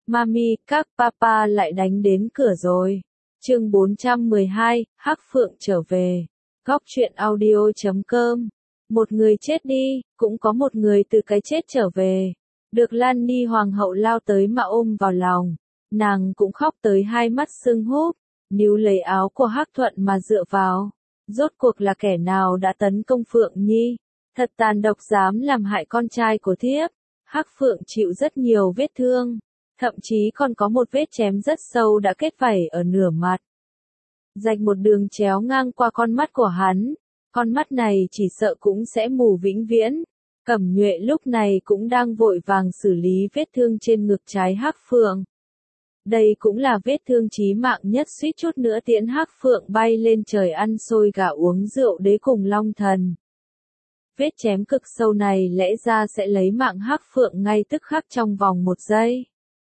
Mami, các papa lại đánh đến cửa rồi. Chương 412, Hắc Phượng trở về. Góc truyện audio.com. Một người chết đi, cũng có một người từ cái chết trở về. Được Lan Ni hoàng hậu lao tới mà ôm vào lòng. Nàng cũng khóc tới hai mắt sưng húp, níu lấy áo của Hắc Thuận mà dựa vào. Rốt cuộc là kẻ nào đã tấn công Phượng Nhi? Thật tàn độc dám làm hại con trai của thiếp. Hắc Phượng chịu rất nhiều vết thương. Thậm chí còn có một vết chém rất sâu đã kết vảy ở nửa mặt. Rạch một đường chéo ngang qua con mắt của hắn. Con mắt này chỉ sợ cũng sẽ mù vĩnh viễn. Cẩm Nhuệ lúc này cũng đang vội vàng xử lý vết thương trên ngực trái Hắc Phượng. Đây cũng là vết thương chí mạng nhất, suýt chút nữa tiễn Hắc Phượng bay lên trời ăn xôi gà uống rượu đế cùng Long Thần. Vết chém cực sâu này lẽ ra sẽ lấy mạng Hắc Phượng ngay tức khắc trong vòng 1 giây.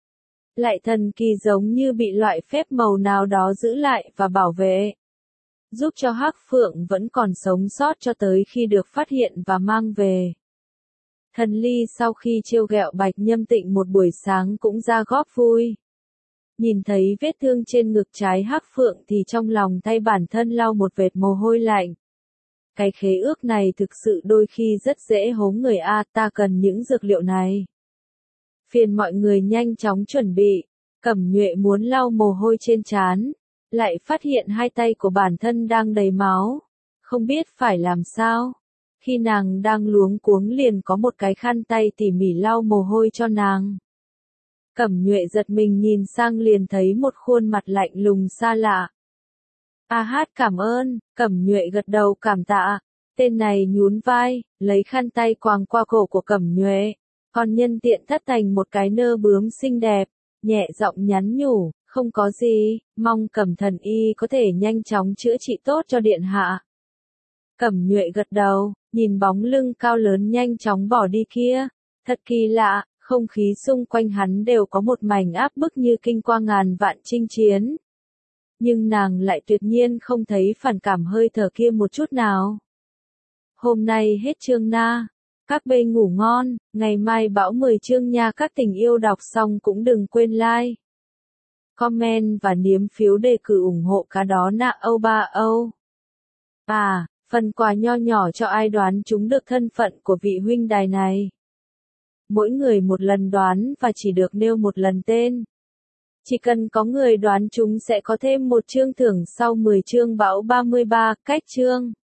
Lại thần kỳ giống như bị loại phép màu nào đó giữ lại và bảo vệ. Giúp cho Hắc Phượng vẫn còn sống sót cho tới khi được phát hiện và mang về. Thần Ly sau khi trêu ghẹo Bạch Nhâm Tịnh một buổi sáng cũng ra góp vui. Nhìn thấy vết thương trên ngực trái Hắc Phượng thì trong lòng thay bản thân lau một vệt mồ hôi lạnh. Cái khế ước này thực sự đôi khi rất dễ hố người a, ta cần những dược liệu này. Phiền mọi người nhanh chóng chuẩn bị. Cẩm Nhuệ muốn lau mồ hôi trên trán, lại phát hiện hai tay của bản thân đang đầy máu, không biết phải làm sao. Khi nàng đang luống cuống liền có một cái khăn tay tỉ mỉ lau mồ hôi cho nàng. Cẩm Nhuệ giật mình nhìn sang liền thấy một khuôn mặt lạnh lùng xa lạ. A hát cảm ơn, Cẩm Nhuệ gật đầu cảm tạ. Tên này nhún vai, lấy khăn tay quàng qua cổ của Cẩm Nhuệ, còn nhân tiện thắt thành một cái nơ bướm xinh đẹp, nhẹ giọng nhắn nhủ, không có gì, mong Cẩm thần y có thể nhanh chóng chữa trị tốt cho điện hạ. Cẩm Nhuệ gật đầu, nhìn bóng lưng cao lớn nhanh chóng bỏ đi kia, thật kỳ lạ, không khí xung quanh hắn đều có một mảnh áp bức như kinh qua ngàn vạn chinh chiến. Nhưng nàng lại tuyệt nhiên không thấy phản cảm hơi thở kia một chút nào. Hôm nay hết chương na. Các bên ngủ ngon, ngày mai bão 10 chương nha. Các tình yêu đọc xong cũng đừng quên like, comment và niếm phiếu đề cử ủng hộ cá đó nạ Âu Ba Âu. Phần quà nho nhỏ cho ai đoán trúng được thân phận của vị huynh đài này. Mỗi người một lần đoán và chỉ được nêu một lần tên. Chỉ cần có người đoán trúng sẽ có thêm một chương thưởng sau 10 chương bão 33 cách chương.